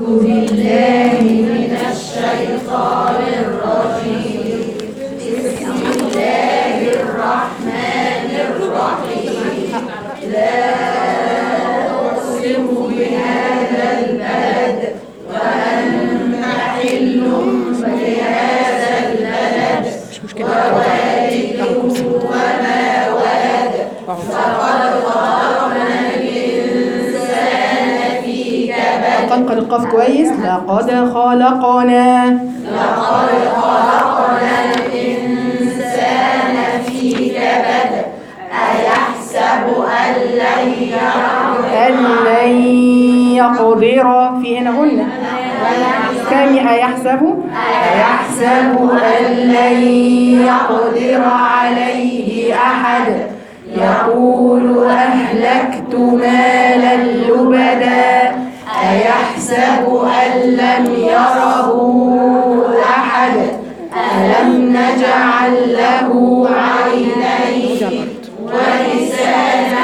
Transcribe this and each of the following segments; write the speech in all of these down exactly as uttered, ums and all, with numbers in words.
بالله من الشيطان الرجيم. بسم الله الرحمن الرحيم. لا أقسم بهذا البلد وأنت حل بهذا البلد ووالد وما ولد. لقد خلقنا الإنسان في كبد. قلقل القاف كويس. لقد خلقنا لقد خلقنا الإنسان في كبد. أيحسب أن لن يعمل أن لن يقدر في هنا قلنا كم أيحسب أيحسب أن لن يقدر عليه أحد. يقول أهلكت مالا لبدا. أيحسب أن لم يره أحد. ألم نجعل له عينين ولسانا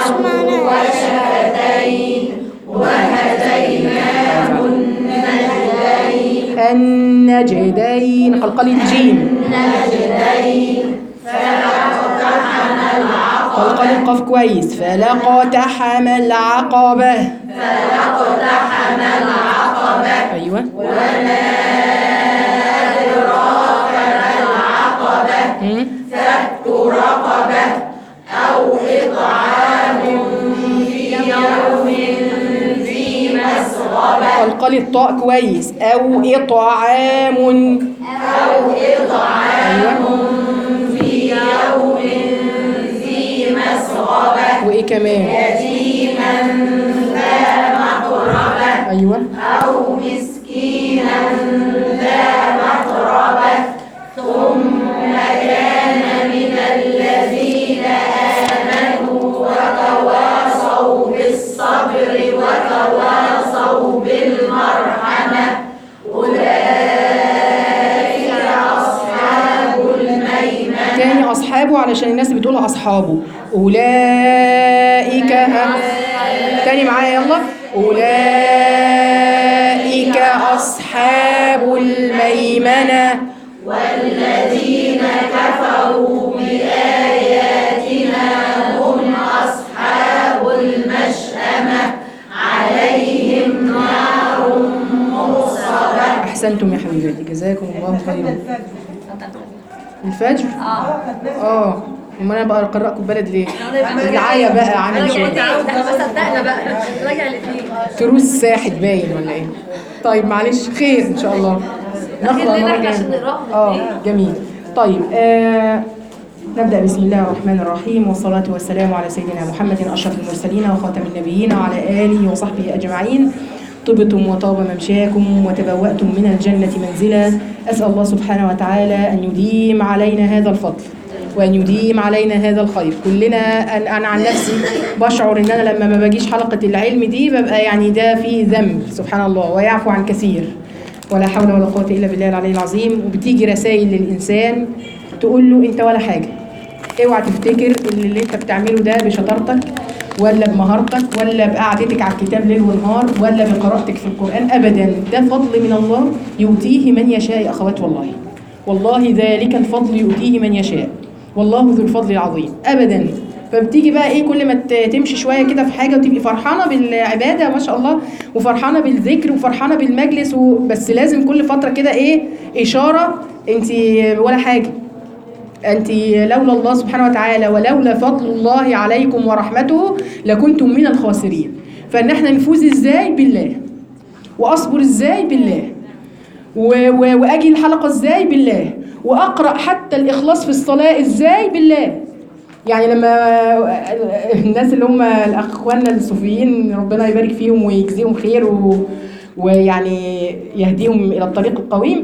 وشفتين وهديناه النجدين. النجدين قلقل الجيم. النجدين. فلاقتحم العقبة. قلقل القاف كويس. فلاقتحم العقبة. فلاقتحم العقبة. أيوة. وما أدراك ما العقبة. مم. فك رقبة أو إطعام في يوم ذي مسغبة. قلقل الطاء كويس. أو إطعام. أو إطعام في يوم ذي مسغبة. وإيه كمان؟ يتيما ذا مقربة. أيوة. أو مسكينا ذا متربة. ثم كان من الذين آمنوا وتواصوا بالصبر وتواصوا بالمرحمة. أولئك أصحاب الميمنة. تاني أصحابه علشان الناس بتقولها أصحابه. أولئك ها. تاني معايا يلا. أولئك أصحاب الميمنة. والذين كفروا بآياتنا هم أصحاب المشأمة. عليهم نار مؤصدة. أحسنتم يا حبيباتي جزاكم الله خيرا. الفجر؟ اه امال انا بقى اقرأكم بلد ليه؟ العايه بقى عن شويه. احنا ما صدقنا بقى راجع اللي فيه تروس ساحت باين ولا ايه؟ طيب معلش خير ان شاء الله. نقرأ مرة جاية. اه جميل. طيب آه نبدأ. بسم الله الرحمن الرحيم والصلاة والسلام على سيدنا محمد أشرف المرسلين وخاتم النبيين وعلى آله وصحبه أجمعين. طبتم وطاب ممشاكم وتبوأتم من الجنة منزلا. أسأل الله سبحانه وتعالى أن يديم علينا هذا الفضل وأن يديم علينا هذا الخير. كلنا أن أنا عن نفسي بشعر إن أنا لما ما باجيش حلقة العلم دي ببقى يعني ده فيه ذنب سبحان الله ويعفو عن كثير. ولا حول ولا قوة إلا بالله العلي العظيم. وبتيجي رسائل للإنسان تقول له أنت ولا حاجة. اوعى تفتكر ان اللي انت بتعمله ده بشطارتك ولا بمهارتك ولا بقعدتك على الكتاب ليل ونهار ولا بقراءتك في القرآن. أبدا ده فضل من الله يؤتيه من يشاء يا أخوات. والله والله ذلك الفضل يؤتيه من يشاء. والله ذو الفضل العظيم. أبدا. فبتيجي بقى ايه كل ما تمشي شويه كده في حاجه وتبقي فرحانه بالعباده ما شاء الله وفرحانه بالذكر وفرحانه بالمجلس و... بس لازم كل فتره كده ايه اشاره انت ولا حاجه. أنت لولا الله سبحانه وتعالى ولولا فضل الله عليكم ورحمته لكنتم من الخاسرين. فإن احنا نفوز ازاي؟ بالله. وأصبر ازاي؟ بالله. و و وأجي الحلقة ازاي؟ بالله. وأقرأ حتى الإخلاص في الصلاة ازاي؟ بالله. يعني لما الناس اللي هم الأخواننا الصوفيين ربنا يبارك فيهم ويجزيهم خير و ويعني يهديهم الى الطريق القويم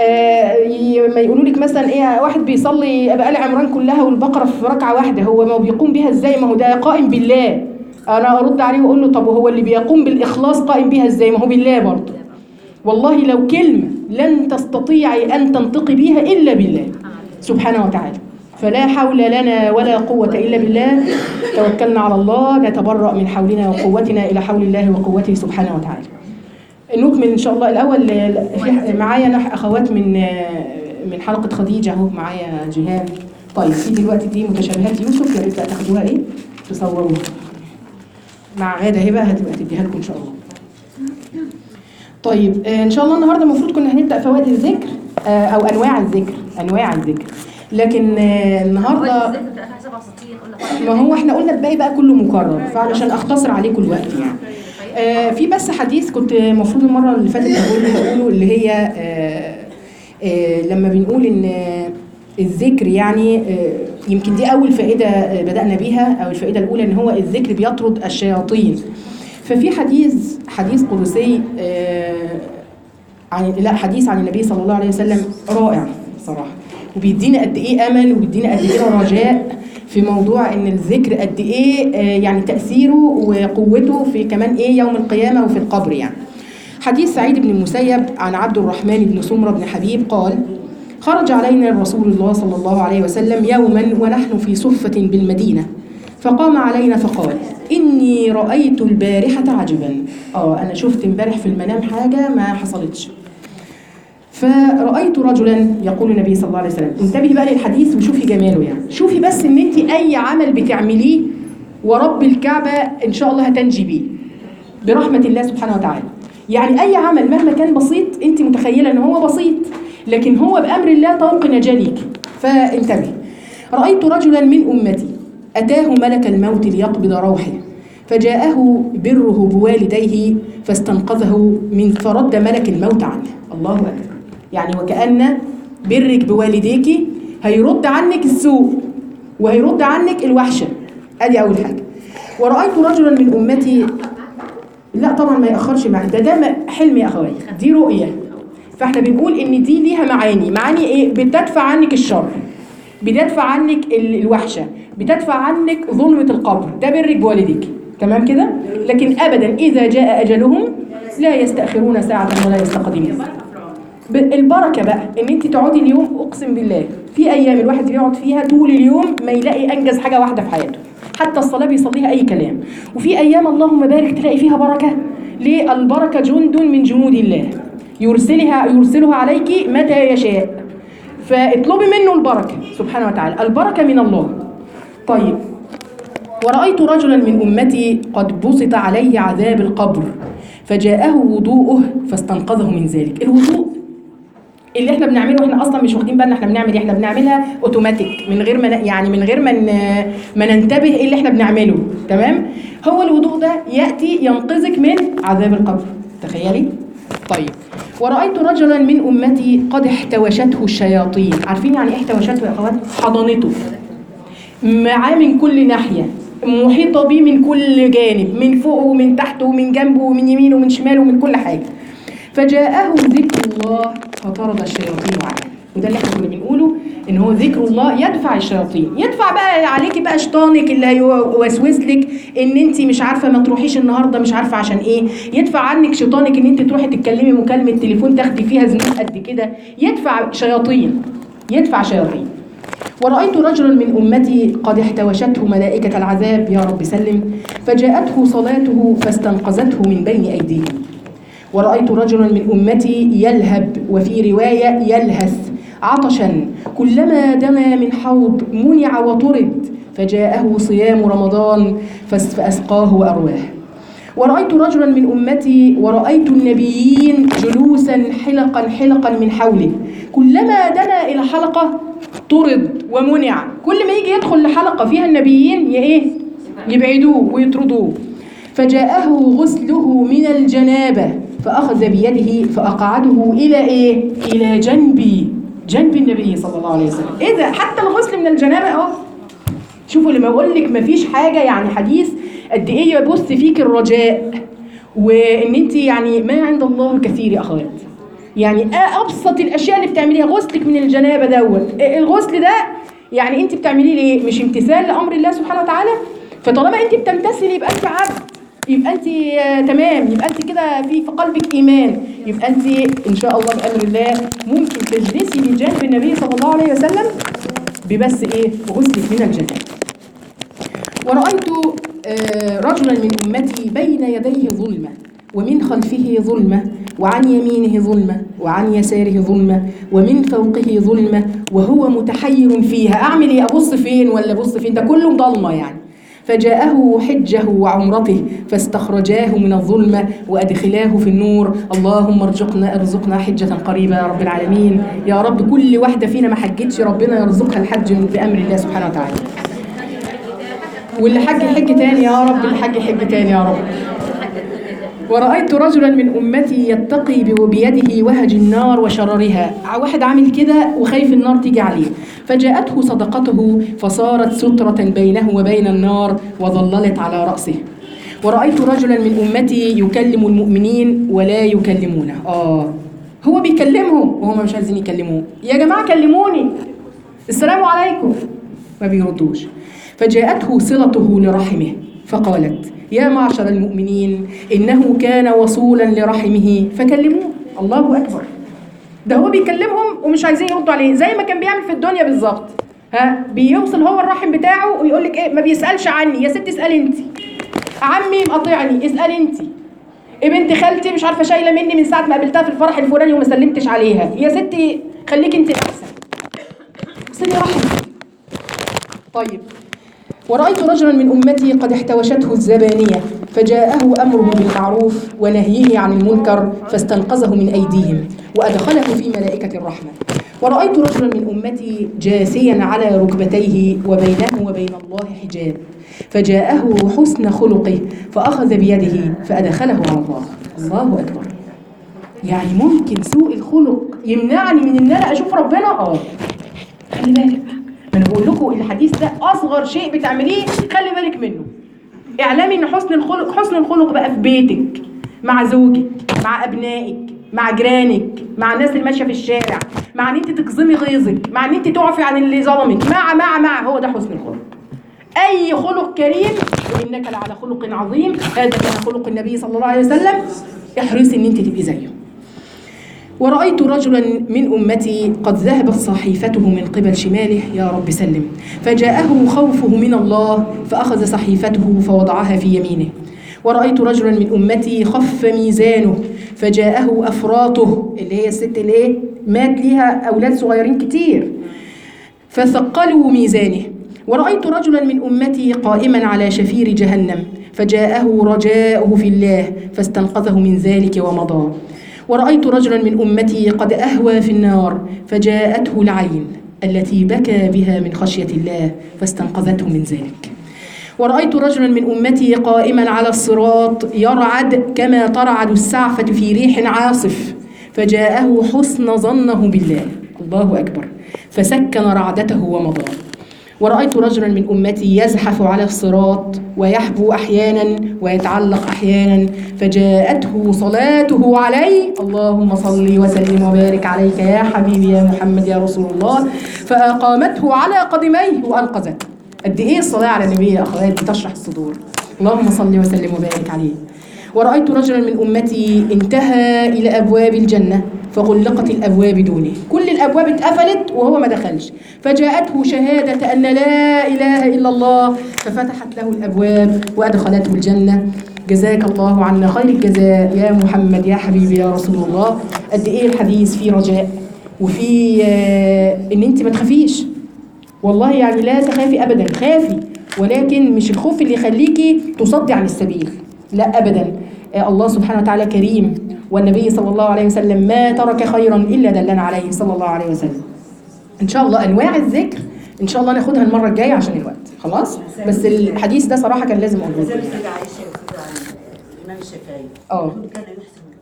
آه ما يقولوا لك مثلا ايه واحد بيصلي ابقى ال عمران كلها والبقره في ركعه واحده هو ما بيقوم بها ازاي؟ ما هو ده قائم بالله. انا ارد عليه واقول له طب وهو اللي بيقوم بالاخلاص قائم بها ازاي؟ ما هو بالله برضه. والله لو كلمه لن تستطيعي ان تنطقي بها الا بالله سبحانه وتعالى. فلا حول لنا ولا قوة إلا بالله. توكلنا على الله نتبرأ من حولنا وقوتنا إلى حول الله وقوته سبحانه وتعالى. نكمل ان شاء الله. الاول في معايا نح اخوات من من حلقه خديجه اهو، معايا جيهان. طيب في دلوقتي دي متشابهات يوسف، يا ريت بقى تاخدوها ايه تصوروها مع غاده اهي بقى، هتبقى تديها لكم ان شاء الله. طيب ان شاء الله النهارده المفروض كنا هنبدا فوائد الذكر او انواع الذكر، انواع الذكر، لكن النهارده ما هو احنا قلنا الباقي بقى كله مكرر، فعلشان اختصر عليكم الوقت يعني. آه في بس حديث كنت المفروض المره اللي فاتت بقوله بقوله اللي هي آه آه لما بنقول ان الذكر يعني آه يمكن دي اول فائده آه بدانا بيها، او الفائده الاولى ان هو الذكر بيطرد الشياطين. ففي حديث حديث قدسي آه عن لا حديث عن النبي صلى الله عليه وسلم رائع صراحه، وبيدينا قد ايه امل وبيدينا قد ايه رجاء في موضوع ان الذكر قد ايه يعني تاثيره وقوته في كمان ايه يوم القيامه وفي القبر يعني. حديث سعيد بن المسيب عن عبد الرحمن بن سمره بن حبيب قال: خرج علينا رسول الله صلى الله عليه وسلم يوما ونحن في صفه بالمدينه، فقام علينا فقال: اني رايت البارحه عجبا. اه انا شفت امبارح في المنام حاجه ما حصلتش. فرأيت رجلا، يقول النبي صلى الله عليه وسلم، انتبهي بقى للحديث وشوفي جماله يعني، شوفي بس ان انت اي عمل بتعمليه ورب الكعبة ان شاء الله هتنجي بيه برحمة الله سبحانه وتعالى. يعني اي عمل مهما كان بسيط انت متخيلة ان هو بسيط، لكن هو بأمر الله طوق نجاة ليك. فانتبهي. رأيت رجلا من امتي اتاه ملك الموت ليقبض روحه، فجاءه بره بوالديه فاستنقذه من فرد ملك الموت عنه. الله أكبر. يعني وكأن برك بوالديك هيرد عنك السوء وهيرد عنك الوحشة. ادي اول حاجة. ورأيت رجلا من امتي، لا طبعا ما يأخرش معي، ده ده حلم يا اخواتي، دي رؤية. فاحنا بنقول ان دي ليها معاني. معاني ايه؟ بتدفع عنك الشر، بتدفع عنك الوحشة، بتدفع عنك ظلمة القبر، ده برك بوالديك. تمام كده؟ لكن ابدا اذا جاء اجلهم لا يستأخرون ساعة ولا يستقدمون. البركة بقى ان انت تقعدي اليوم، اقسم بالله في ايام الواحد بيقعد فيها طول اليوم ما يلاقي انجز حاجة واحدة في حياته، حتى الصلاة بيصليها اي كلام. وفي ايام اللهم بارك تلاقي فيها بركة. ليه؟ البركة جند من جنود الله يرسلها يرسلها عليك متى يشاء، فاطلبي منه البركة سبحانه وتعالى، البركة من الله. طيب. ورأيت رجلا من أمتي قد بسط عليه عذاب القبر، فجاءه وضوءه فاستنقذه من ذلك. الوضوء اللي احنا بنعمله احنا اصلا مش واخدين بالنا احنا بنعمل ايه، احنا بنعملها اوتوماتيك من غير ما يعني من غير ما ما ننتبه ايه اللي احنا بنعمله. تمام؟ هو الوضوء ده ياتي ينقذك من عذاب القبر. تخيلي. طيب. ورأيت رجلا من أمتي قد احتوشته الشياطين. عارفين يعني ايه احتوشته يا اخوات؟ حضنته معاه من كل ناحية، محيطة بيه من كل جانب، من فوقه ومن تحته ومن جنبه ومن يمينه ومن شماله ومن كل حاجة. فجاءه ذكر الله فطرد الشياطين عنه. وده اللي احنا كنا بنقوله، ان هو ذكر الله يدفع الشياطين. يدفع بقى عليكي بقى شيطانك اللي هيوسوس لك ان انت مش عارفه ما تروحيش النهارده مش عارفه عشان ايه، يدفع عنك شيطانك ان انت تروحي تتكلمي مكالمه تليفون تاخدي فيها ذنوب قد كده، يدفع شياطين، يدفع شياطين. ورأيت رجلا من أمتي قد احتوشته ملائكة العذاب، يا رب سلم، فجاءته صلاته فاستنقذته من بين أيديهم. ورأيت رجلا من أمتي يلهب، وفي رواية يلهث عطشا، كلما دنا من حوض منع وطرد، فجاءه صيام رمضان فأسقاه وأرواه. ورأيت رجلا من أمتي ورأيت النبيين جلوسا حلقا حلقا من حوله، كلما دنا إلى حلقة طرد ومنع. كل ما يجي يدخل لحلقة فيها النبيين ايه يبعدوه ويطردوه. فجاءه غسله من الجنابة فأخذ بيده فأقعده إلى إيه؟ إلى جنبي، جنب النبي صلى الله عليه وسلم. إيه ده؟ حتى الغسل من الجنابة أهو. شوفوا لما أقول لك مفيش حاجة، يعني حديث قد إيه يبث فيك الرجاء، وإن أنت يعني ما عند الله كثير يا أخوات. يعني ابسط الاشياء اللي بتعمليها، غسلك من الجنابه دوت، الغسل ده يعني انت بتعمليه ليه؟ مش امتثال لامر الله سبحانه وتعالى؟ فطالما انت بتمتثلي يبقى انت عبد، يبقى انت آه تمام، يبقى انت كده في في قلبك ايمان، يبقى انت ان شاء الله بامر الله ممكن تجلسي بجانب النبي صلى الله عليه وسلم ببس ايه؟ غسلك من الجنابه. ورأيت آه رجلا من امتي بين يديه ظلمه، ومن خلفه ظلمة وعن يمينه ظلمة وعن يساره ظلمة ومن فوقه ظلمة وهو متحير فيها. أعمل إيه؟ أبص فين ولا أبص فين؟ ده كله ضلمة يعني. فجاءه حجه وعمرته فاستخرجاه من الظلمة وأدخلاه في النور. اللهم ارزقنا ارزقنا حجة قريبة يا رب العالمين. يا رب كل واحدة فينا ما حجتش ربنا يرزقها الحج بأمر الله سبحانه وتعالى. واللي حج حج تاني يا رب، اللي حج حج تاني يا رب. ورأيت رجلا من أمتي يتقي بيده وهج النار وشررها. واحد عامل كده وخايف النار تيجي عليه، فجاءته صدقته فصارت سترة بينه وبين النار وظللت على رأسه. ورأيت رجلا من أمتي يكلم المؤمنين ولا يكلمونه. آه هو بيكلمهم وهم مش عايزين يكلموه. يا جماعة كلموني، السلام عليكم، ما بيردوش. فجاءته صلته لرحمه فقالت يا معشر المؤمنين إنه كان وصولا لرحمه فكلموه. الله أكبر، ده هو بيكلمهم ومش عايزين يردوا عليه، زي ما كان بيعمل في الدنيا بالظبط. ها بيوصل هو الرحم بتاعه ويقول لك ايه، ما بيسألش عني. يا ست اسأل انت، عمي مقاطعني اسأل انت، ايه بنت خالتي مش عارفه شايله مني من ساعه ما قابلتها في الفرح الفلاني وما سلمتش عليها. يا ستي خليك انت احسن، صلي رحم. طيب ورأيت رجلا من أمتي قد احتوشته الزبانية فجاءه أمره بالمعروف ونهيه عن المنكر فاستنقذه من أيديهم وأدخله في ملائكة الرحمة. ورأيت رجلا من أمتي جاثيا على ركبتيه وبينه وبين الله حجاب فجاءه حسن خلقه فأخذ بيده فأدخله على الله. الله أكبر، يعني ممكن سوء الخلق يمنعني من إن أنا أشوف ربنا؟ آه خلي بالك، أنا بقول لكم الحديث ده أصغر شيء بتعمليه خلي بالك منه. اعلمي إن حسن الخلق، حسن الخلق بقى في بيتك، مع زوجك، مع أبنائك، مع جيرانك، مع الناس اللي ماشية في الشارع، مع إن أنت تكظمي غيظك، مع إن أنت تعفي عن اللي ظلمك، مع مع مع هو ده حسن الخلق. أي خلق كريم، وإنك لعلى خلق عظيم، هذا كان خلق النبي صلى الله عليه وسلم، احرصي إن أنت تبقي زيه. ورأيت رجلا من أمتي قد ذهبت صحيفته من قبل شماله، يا رب سلم، فجاءه خوفه من الله فأخذ صحيفته فوضعها في يمينه. ورأيت رجلا من أمتي خف ميزانه فجاءه أفراطه، اللي هي الست اللي ايه مات ليها أولاد صغيرين كتير، فثقلوا ميزانه. ورأيت رجلا من أمتي قائما على شفير جهنم فجاءه رجاؤه في الله فاستنقذه من ذلك ومضى. ورأيت رجلا من أمتي قد أهوى في النار فجاءته العين التي بكى بها من خشية الله فاستنقذته من ذلك. ورأيت رجلا من أمتي قائما على الصراط يرعد كما ترعد السعفة في ريح عاصف فجاءه حسن ظنه بالله، الله أكبر، فسكن رعدته ومضى. ورأيت رجلا من أمتي يزحف على الصراط ويحبو أحيانا ويتعلق أحيانا فجاءته صلاته عليه، اللهم صل وسلم وبارك عليك يا حبيبي يا محمد يا رسول الله، فأقامته على قدميه وأنقذته. قد إيه الصلاة على النبي يا أخوات بتشرح الصدور، اللهم صل وسلم وبارك عليه. ورأيت رجلا من أمتي انتهى إلى أبواب الجنة فغلقت الأبواب دونه، كل الأبواب اتقفلت وهو ما دخلش، فجاءته شهادة أن لا إله إلا الله ففتحت له الأبواب وأدخلته الجنة. جزاك الله عنا خير الجزاء يا محمد يا حبيبي يا رسول الله. قد إيه الحديث فيه رجاء وفي إن أنت ما تخافيش، والله يعني لا تخافي أبدا، خافي، ولكن مش الخوف اللي يخليكي تصدي عن السبيل، لا أبدا. الله سبحانه وتعالى كريم، والنبي صلى الله عليه وسلم ما ترك خيرا إلا دلنا عليه صلى الله عليه وسلم. إن شاء الله أنواع الذكر إن شاء الله ناخدها المرة الجاية عشان الوقت خلاص، بس الحديث ده صراحة كان لازم أقوله. الإمام الشافعي اه كان يحسن